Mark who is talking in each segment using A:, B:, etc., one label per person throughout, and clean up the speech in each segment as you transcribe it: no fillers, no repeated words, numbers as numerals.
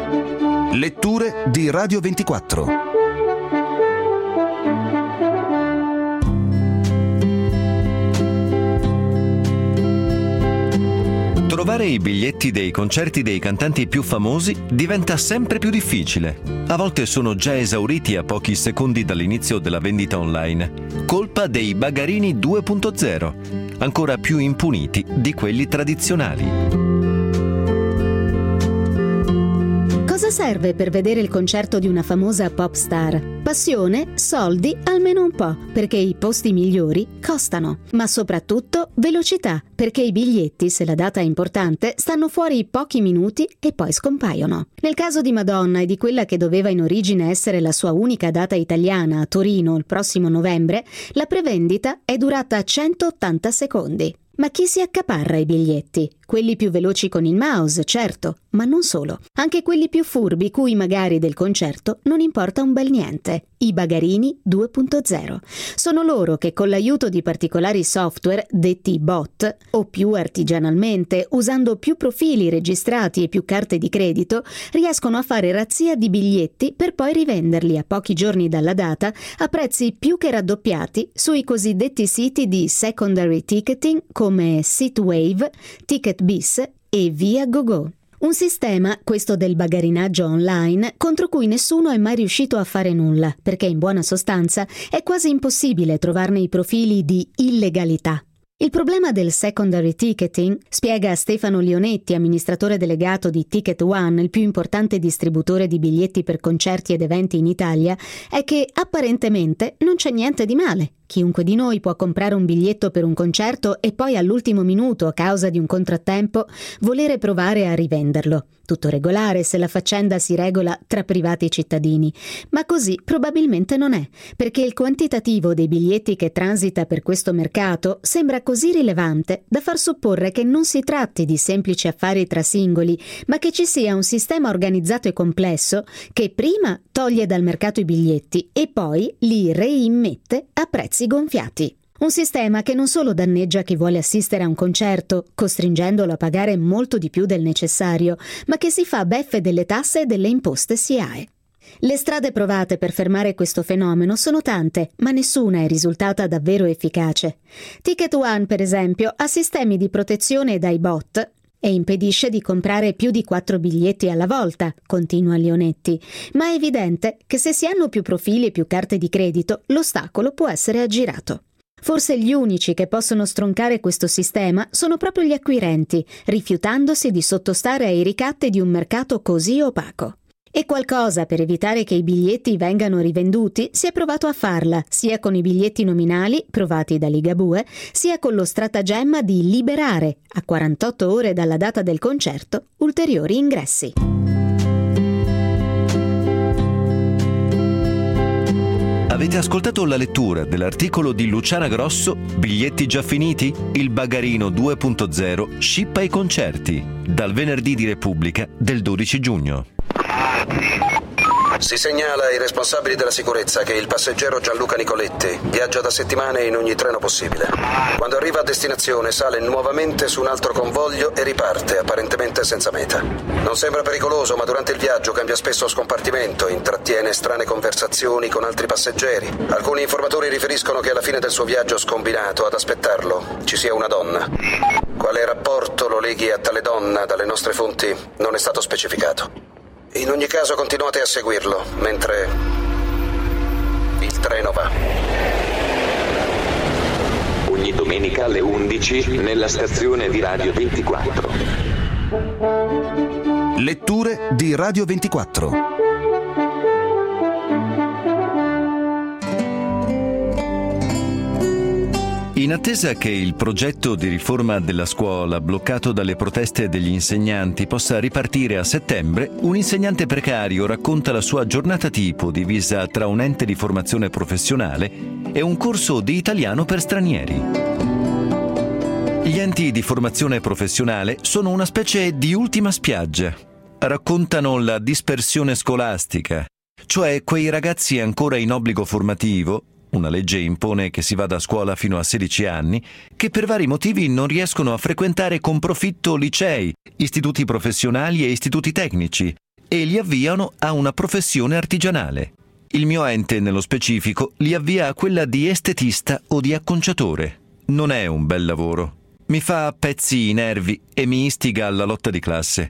A: Letture di Radio 24. Trovare i biglietti dei concerti dei cantanti più famosi diventa sempre più difficile. A volte sono già esauriti a pochi secondi dall'inizio della vendita online, colpa dei bagarini 2.0, ancora più impuniti di quelli tradizionali.
B: Cosa serve per vedere il concerto di una famosa pop star? Passione, soldi, almeno un po', perché i posti migliori costano, ma soprattutto velocità, perché i biglietti, se la data è importante, stanno fuori pochi minuti e poi scompaiono. Nel caso di Madonna e di quella che doveva in origine essere la sua unica data italiana a Torino il prossimo novembre, la prevendita è durata 180 secondi. Ma chi si accaparra i biglietti? Quelli più veloci con il mouse, certo, ma non solo. Anche quelli più furbi, cui magari del concerto non importa un bel niente. I bagarini 2.0. Sono loro che con l'aiuto di particolari software, detti bot, o più artigianalmente, usando più profili registrati e più carte di credito, riescono a fare razzia di biglietti per poi rivenderli a pochi giorni dalla data a prezzi più che raddoppiati sui cosiddetti siti di secondary ticketing come Seatwave, TicketBiz e Viagogo. Un sistema, questo del bagarinaggio online, contro cui nessuno è mai riuscito a fare nulla, perché in buona sostanza è quasi impossibile trovarne i profili di illegalità. Il problema del secondary ticketing, spiega Stefano Leonetti, amministratore delegato di Ticket One, il più importante distributore di biglietti per concerti ed eventi in Italia, è che apparentemente non c'è niente di male. Chiunque di noi può comprare un biglietto per un concerto e poi all'ultimo minuto, a causa di un contrattempo, volere provare a rivenderlo. Tutto regolare se la faccenda si regola tra privati cittadini. Ma così probabilmente non è, perché il quantitativo dei biglietti che transita per questo mercato sembra così rilevante da far supporre che non si tratti di semplici affari tra singoli, ma che ci sia un sistema organizzato e complesso che prima toglie dal mercato i biglietti e poi li reimmette a prezzi gonfiati. Un sistema che non solo danneggia chi vuole assistere a un concerto, costringendolo a pagare molto di più del necessario, ma che si fa beffe delle tasse e delle imposte SIAE. Le strade provate per fermare questo fenomeno sono tante, ma nessuna è risultata davvero efficace. Ticket One, per esempio, ha sistemi di protezione dai bot e impedisce di comprare più di 4 biglietti alla volta, continua Leonetti, ma è evidente che se si hanno più profili e più carte di credito, l'ostacolo può essere aggirato. Forse gli unici che possono stroncare questo sistema sono proprio gli acquirenti, rifiutandosi di sottostare ai ricatti di un mercato così opaco. E qualcosa per evitare che i biglietti vengano rivenduti si è provato a farla, sia con i biglietti nominali, provati da Ligabue, sia con lo stratagemma di liberare, a 48 ore dalla data del concerto, ulteriori ingressi.
A: Avete ascoltato la lettura dell'articolo di Luciana Grosso, Biglietti già finiti? Il bagarino 2.0 scippa i concerti, dal venerdì di Repubblica del 12 giugno.
C: Si segnala ai responsabili della sicurezza che il passeggero Gianluca Nicoletti viaggia da settimane in ogni treno possibile. Quando arriva a destinazione sale nuovamente su un altro convoglio e riparte, apparentemente senza meta. Non sembra pericoloso, ma durante il viaggio cambia spesso scompartimento, intrattiene strane conversazioni con altri passeggeri. Alcuni informatori riferiscono che alla fine del suo viaggio scombinato ad aspettarlo ci sia una donna. Quale rapporto lo leghi a tale donna dalle nostre fonti non è stato specificato. In ogni caso continuate a seguirlo, mentre il treno va.
D: Ogni domenica alle 11 nella stazione di Radio 24.
A: Letture di Radio 24. In attesa che il progetto di riforma della scuola, bloccato dalle proteste degli insegnanti, possa ripartire a settembre, un insegnante precario racconta la sua giornata tipo divisa tra un ente di formazione professionale e un corso di italiano per stranieri. Gli enti di formazione professionale sono una specie di ultima spiaggia. Raccontano la dispersione scolastica, cioè quei ragazzi ancora in obbligo formativo. Una legge impone che si vada a scuola fino a 16 anni, che per vari motivi non riescono a frequentare con profitto licei, istituti professionali e istituti tecnici, e li avviano a una professione artigianale. Il mio ente, nello specifico, li avvia a quella di estetista o di acconciatore. Non è un bel lavoro. Mi fa a pezzi i nervi e mi istiga alla lotta di classe.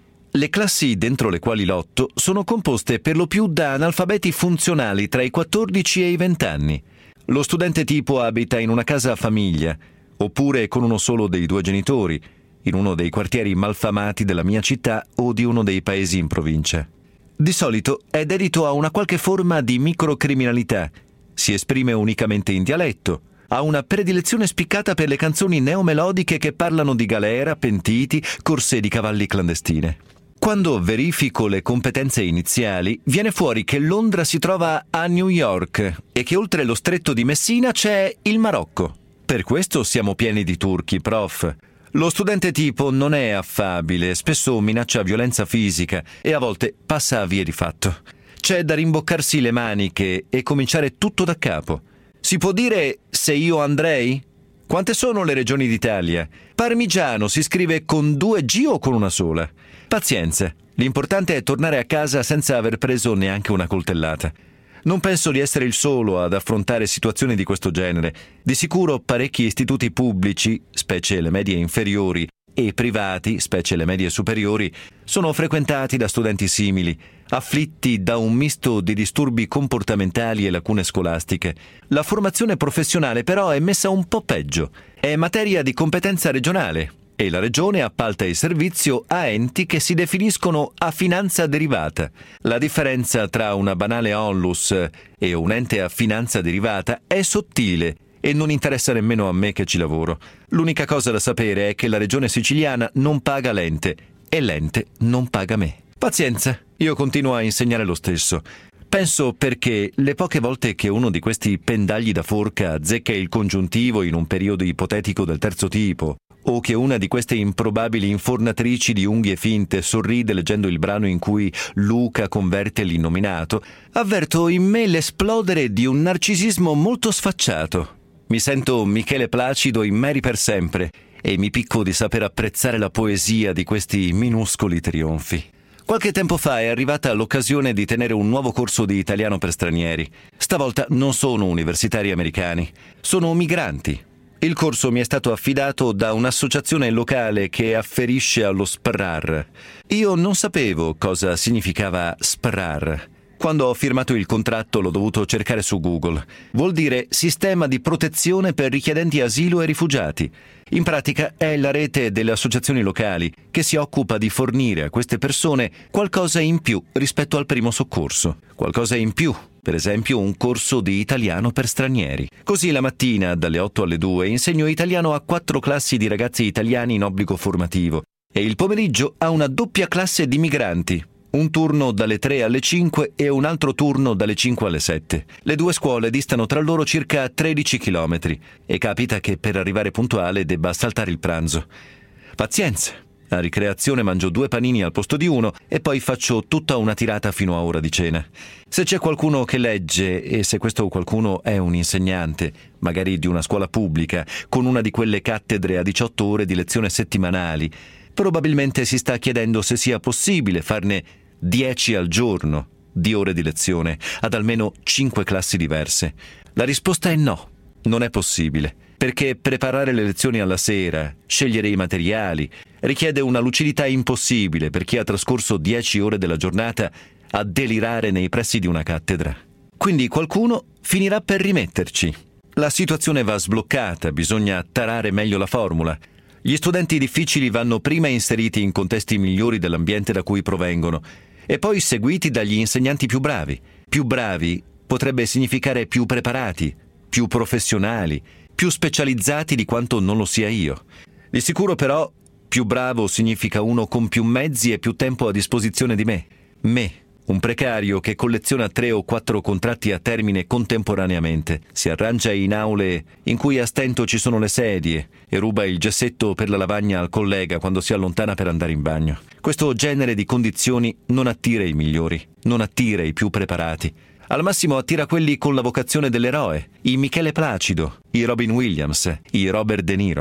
A: Le classi dentro le quali lotto sono composte per lo più da analfabeti funzionali tra i 14 e i 20 anni. Lo studente tipo abita in una casa a famiglia, oppure con uno solo dei due genitori, in uno dei quartieri malfamati della mia città o di uno dei paesi in provincia. Di solito è dedito a una qualche forma di microcriminalità, si esprime unicamente in dialetto, ha una predilezione spiccata per le canzoni neomelodiche che parlano di galera, pentiti, corse di cavalli clandestine. Quando verifico le competenze iniziali, viene fuori che Londra si trova a New York e che oltre lo stretto di Messina c'è il Marocco. Per questo siamo pieni di turchi, prof. Lo studente tipo non è affabile, spesso minaccia violenza fisica e a volte passa a vie di fatto. C'è da rimboccarsi le maniche e cominciare tutto da capo. Si può dire se io andrei? Quante sono le regioni d'Italia? Parmigiano si scrive con 2 G o con una sola? Pazienza, l'importante è tornare a casa senza aver preso neanche una coltellata. Non penso di essere il solo ad affrontare situazioni di questo genere. Di sicuro parecchi istituti pubblici, specie le medie inferiori, e privati, specie le medie superiori, sono frequentati da studenti simili, afflitti da un misto di disturbi comportamentali e lacune scolastiche. La formazione professionale però è messa un po' peggio. È materia di competenza regionale e la regione appalta il servizio a enti che si definiscono a finanza derivata. La differenza tra una banale onlus e un ente a finanza derivata è sottile e non interessa nemmeno a me che ci lavoro. L'unica cosa da sapere è che la regione siciliana non paga l'ente e l'ente non paga me. Pazienza, io continuo a insegnare lo stesso. Penso perché le poche volte che uno di questi pendagli da forca azzecca il congiuntivo in un periodo ipotetico del terzo tipo, o che una di queste improbabili infornatrici di unghie finte sorride leggendo il brano in cui Luca converte l'innominato, avverto in me l'esplodere di un narcisismo molto sfacciato. Mi sento Michele Placido in Mary per sempre e mi picco di saper apprezzare la poesia di questi minuscoli trionfi. Qualche tempo fa è arrivata l'occasione di tenere un nuovo corso di italiano per stranieri. Stavolta non sono universitari americani, sono migranti. Il corso mi è stato affidato da un'associazione locale che afferisce allo SPRAR. Io non sapevo cosa significava SPRAR. Quando ho firmato il contratto l'ho dovuto cercare su Google. Vuol dire Sistema di Protezione per Richiedenti Asilo e Rifugiati. In pratica è la rete delle associazioni locali che si occupa di fornire a queste persone qualcosa in più rispetto al primo soccorso. Qualcosa in più, per esempio un corso di italiano per stranieri. Così la mattina, dalle 8 alle 2, insegno italiano a 4 classi di ragazzi italiani in obbligo formativo e il pomeriggio a una doppia classe di migranti. Un turno dalle 3 alle 5 e un altro turno dalle 5 alle 7. Le 2 scuole distano tra loro circa 13 chilometri e capita che per arrivare puntuale debba saltare il pranzo. Pazienza! A ricreazione mangio 2 panini al posto di uno e poi faccio tutta una tirata fino a ora di cena. Se c'è qualcuno che legge, e se questo qualcuno è un insegnante, magari di una scuola pubblica, con una di quelle cattedre a 18 ore di lezione settimanali, probabilmente si sta chiedendo se sia possibile farne 10 al giorno di ore di lezione ad almeno 5 classi diverse. La risposta è no, non è possibile, perché preparare le lezioni alla sera, scegliere i materiali, richiede una lucidità impossibile per chi ha trascorso 10 ore della giornata a delirare nei pressi di una cattedra. Quindi qualcuno finirà per rimetterci. La situazione va sbloccata, bisogna tarare meglio la formula. Gli studenti difficili vanno prima inseriti in contesti migliori dell'ambiente da cui provengono e poi seguiti dagli insegnanti più bravi. Più bravi potrebbe significare più preparati, più professionali, più specializzati di quanto non lo sia io. Di sicuro però più bravo significa uno con più mezzi e più tempo a disposizione di me. Me, un precario che colleziona 3 o 4 contratti a termine contemporaneamente, si arrangia in aule in cui a stento ci sono le sedie e ruba il gessetto per la lavagna al collega quando si allontana per andare in bagno. Questo genere di condizioni non attira i migliori, non attira i più preparati. Al massimo attira quelli con la vocazione dell'eroe, i Michele Placido, i Robin Williams, i Robert De Niro.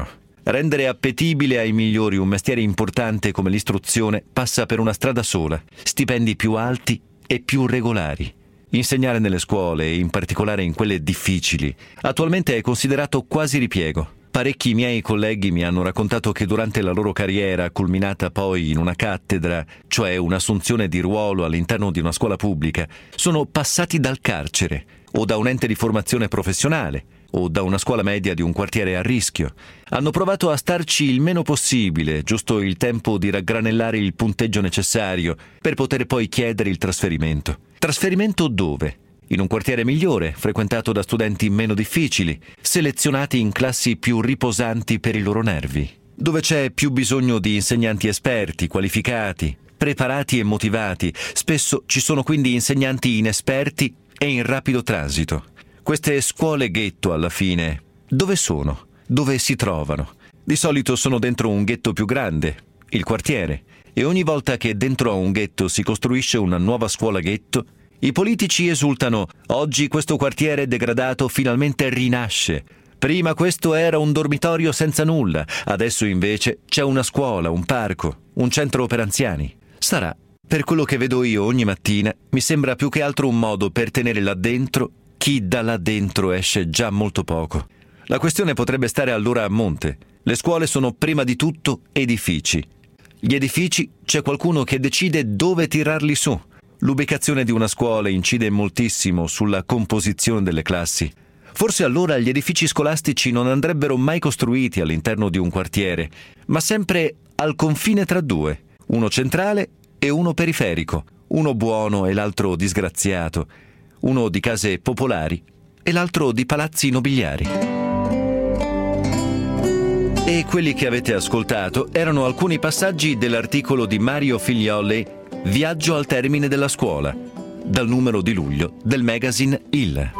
A: Rendere appetibile ai migliori un mestiere importante come l'istruzione passa per una strada sola: stipendi più alti e più regolari. Insegnare nelle scuole, e in particolare in quelle difficili, attualmente è considerato quasi ripiego. Parecchi miei colleghi mi hanno raccontato che durante la loro carriera, culminata poi in una cattedra, cioè un'assunzione di ruolo all'interno di una scuola pubblica, sono passati dal carcere, o da un ente di formazione professionale, o da una scuola media di un quartiere a rischio. Hanno provato a starci il meno possibile, giusto il tempo di raggranellare il punteggio necessario per poter poi chiedere il trasferimento. Trasferimento dove? In un quartiere migliore, frequentato da studenti meno difficili, selezionati in classi più riposanti per i loro nervi, dove c'è più bisogno di insegnanti esperti, qualificati, preparati e motivati. Spesso ci sono quindi insegnanti inesperti e in rapido transito. Queste scuole ghetto, alla fine, dove sono? Dove si trovano? Di solito sono dentro un ghetto più grande, il quartiere, e ogni volta che dentro a un ghetto si costruisce una nuova scuola ghetto, i politici esultano: oggi questo quartiere degradato finalmente rinasce. Prima questo era un dormitorio senza nulla, adesso invece c'è una scuola, un parco, un centro per anziani. Sarà, per quello che vedo io ogni mattina, mi sembra più che altro un modo per tenere là dentro chi da là dentro esce già molto poco. La questione potrebbe stare allora a monte. Le scuole sono prima di tutto edifici. Gli edifici, c'è qualcuno che decide dove tirarli su. L'ubicazione di una scuola incide moltissimo sulla composizione delle classi. Forse allora gli edifici scolastici non andrebbero mai costruiti all'interno di un quartiere, ma sempre al confine tra due, uno centrale e uno periferico, uno buono e l'altro disgraziato, uno di case popolari e l'altro di palazzi nobiliari. E quelli che avete ascoltato erano alcuni passaggi dell'articolo di Mario Figlioli, Viaggio al termine della scuola, dal numero di luglio del magazine Il.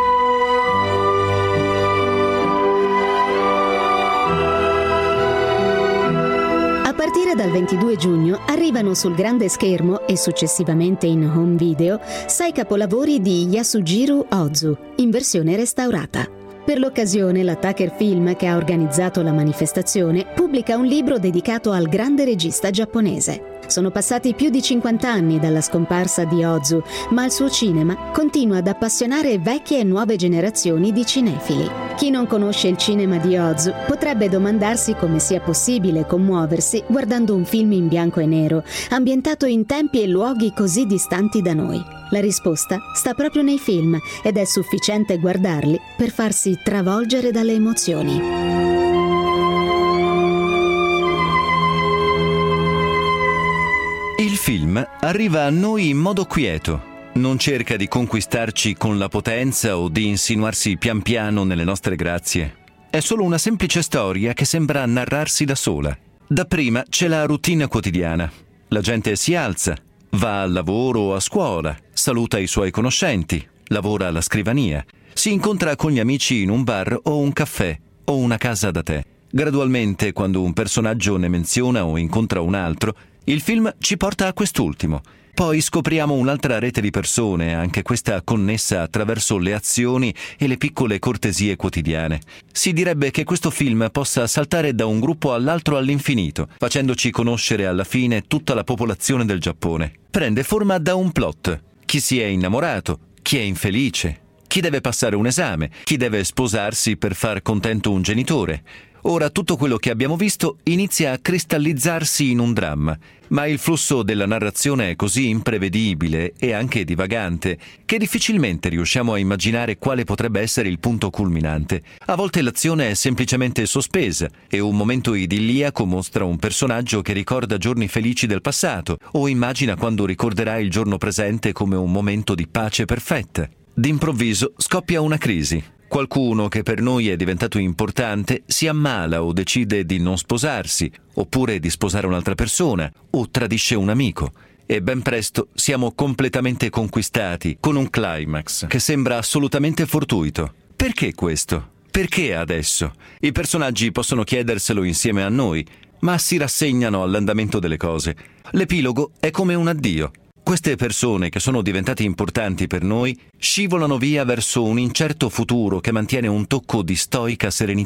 B: A partire dal 22 giugno arrivano sul grande schermo e successivamente in home video 6 capolavori di Yasujiro Ozu, in versione restaurata. Per l'occasione, la Tucker Film, che ha organizzato la manifestazione, pubblica un libro dedicato al grande regista giapponese. Sono passati più di 50 anni dalla scomparsa di Ozu, ma il suo cinema continua ad appassionare vecchie e nuove generazioni di cinefili. Chi non conosce il cinema di Ozu potrebbe domandarsi come sia possibile commuoversi guardando un film in bianco e nero, ambientato in tempi e luoghi così distanti da noi. La risposta sta proprio nei film ed è sufficiente guardarli per farsi travolgere dalle emozioni.
A: Il film arriva a noi in modo quieto. Non cerca di conquistarci con la potenza o di insinuarsi pian piano nelle nostre grazie. È solo una semplice storia che sembra narrarsi da sola. Dapprima c'è la routine quotidiana. La gente si alza, va al lavoro o a scuola, saluta i suoi conoscenti, lavora alla scrivania, si incontra con gli amici in un bar o un caffè o una casa da tè. Gradualmente, quando un personaggio ne menziona o incontra un altro, il film ci porta a quest'ultimo. Poi scopriamo un'altra rete di persone, anche questa connessa attraverso le azioni e le piccole cortesie quotidiane. Si direbbe che questo film possa saltare da un gruppo all'altro all'infinito, facendoci conoscere alla fine tutta la popolazione del Giappone. Prende forma da un plot. Chi si è innamorato, chi è infelice, chi deve passare un esame, chi deve sposarsi per far contento un genitore. Ora tutto quello che abbiamo visto inizia a cristallizzarsi in un dramma, ma il flusso della narrazione è così imprevedibile e anche divagante che difficilmente riusciamo a immaginare quale potrebbe essere il punto culminante. A volte l'azione è semplicemente sospesa e un momento idilliaco mostra un personaggio che ricorda giorni felici del passato o immagina quando ricorderà il giorno presente come un momento di pace perfetta. D'improvviso scoppia una crisi. Qualcuno che per noi è diventato importante si ammala o decide di non sposarsi, oppure di sposare un'altra persona, o tradisce un amico. E ben presto siamo completamente conquistati, con un climax che sembra assolutamente fortuito. Perché questo? Perché adesso? I personaggi possono chiederselo insieme a noi, ma si rassegnano all'andamento delle cose. L'epilogo è come un addio. Queste persone che sono diventate importanti per noi scivolano via verso un incerto futuro che mantiene un tocco di stoica serenità.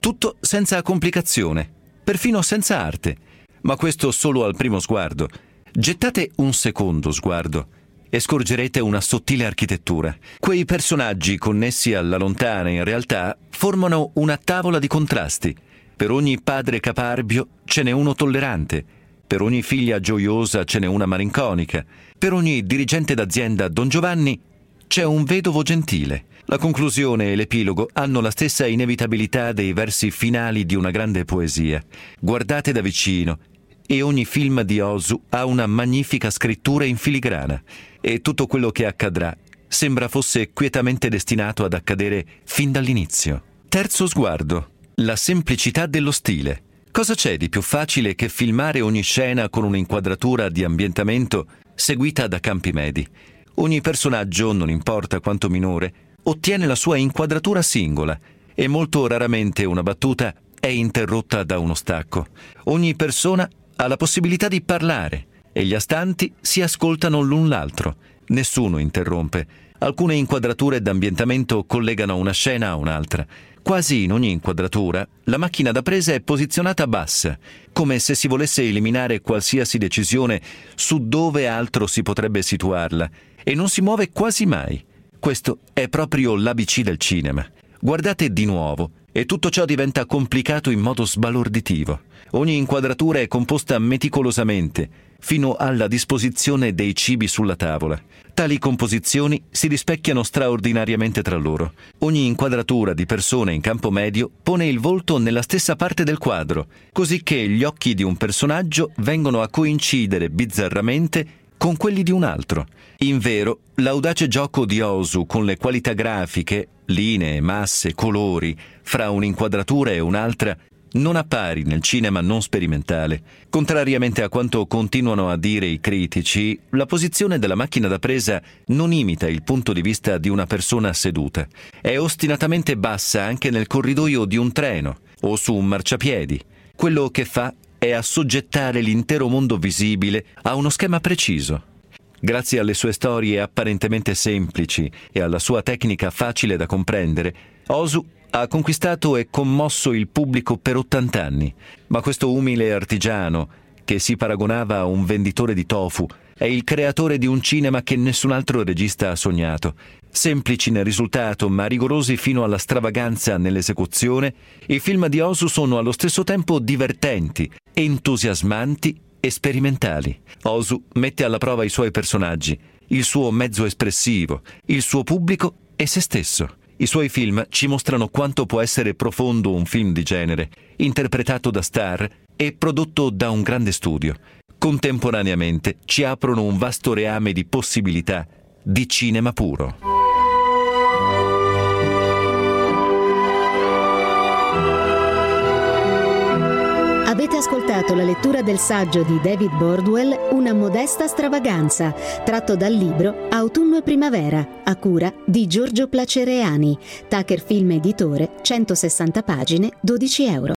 A: Tutto senza complicazione, perfino senza arte, ma questo solo al primo sguardo. Gettate un secondo sguardo e scorgerete una sottile architettura. Quei personaggi connessi alla lontana in realtà formano una tavola di contrasti. Per ogni padre caparbio ce n'è uno tollerante, per ogni figlia gioiosa ce n'è una malinconica, per ogni dirigente d'azienda Don Giovanni c'è un vedovo gentile. La conclusione e l'epilogo hanno la stessa inevitabilità dei versi finali di una grande poesia. Guardate da vicino e ogni film di Ozu ha una magnifica scrittura in filigrana e tutto quello che accadrà sembra fosse quietamente destinato ad accadere fin dall'inizio. Terzo sguardo, la semplicità dello stile. Cosa c'è di più facile che filmare ogni scena con un'inquadratura di ambientamento seguita da campi medi? Ogni personaggio, non importa quanto minore, ottiene la sua inquadratura singola e molto raramente una battuta è interrotta da uno stacco. Ogni persona ha la possibilità di parlare e gli astanti si ascoltano l'un l'altro. Nessuno interrompe. Alcune inquadrature d'ambientamento collegano una scena a un'altra. Quasi in ogni inquadratura la macchina da presa è posizionata bassa, come se si volesse eliminare qualsiasi decisione su dove altro si potrebbe situarla, e non si muove quasi mai. Questo è proprio l'ABC del cinema. Guardate di nuovo e tutto ciò diventa complicato in modo sbalorditivo. Ogni inquadratura è composta meticolosamente, fino alla disposizione dei cibi sulla tavola. Tali composizioni si rispecchiano straordinariamente tra loro. Ogni inquadratura di persone in campo medio pone il volto nella stessa parte del quadro, così che gli occhi di un personaggio vengono a coincidere bizzarramente con quelli di un altro. Invero, l'audace gioco di Ozu con le qualità grafiche, linee, masse, colori, fra un'inquadratura e un'altra, non appari nel cinema non sperimentale. Contrariamente a quanto continuano a dire i critici, la posizione della macchina da presa non imita il punto di vista di una persona seduta. È ostinatamente bassa anche nel corridoio di un treno o su un marciapiedi. Quello che fa è assoggettare l'intero mondo visibile a uno schema preciso. Grazie alle sue storie apparentemente semplici e alla sua tecnica facile da comprendere, Ozu ha conquistato e commosso il pubblico per 80 anni. Ma questo umile artigiano, che si paragonava a un venditore di tofu, è il creatore di un cinema che nessun altro regista ha sognato. Semplici nel risultato, ma rigorosi fino alla stravaganza nell'esecuzione, i film di Ozu sono allo stesso tempo divertenti, entusiasmanti e sperimentali. Ozu mette alla prova i suoi personaggi, il suo mezzo espressivo, il suo pubblico e se stesso. I suoi film ci mostrano quanto può essere profondo un film di genere, interpretato da star e prodotto da un grande studio. Contemporaneamente ci aprono un vasto reame di possibilità di cinema puro.
B: Avete ascoltato la lettura del saggio di David Bordwell, Una modesta stravaganza, tratto dal libro Autunno e primavera, a cura di Giorgio Placereani, Tucker Film Editore, 160 pagine, €12.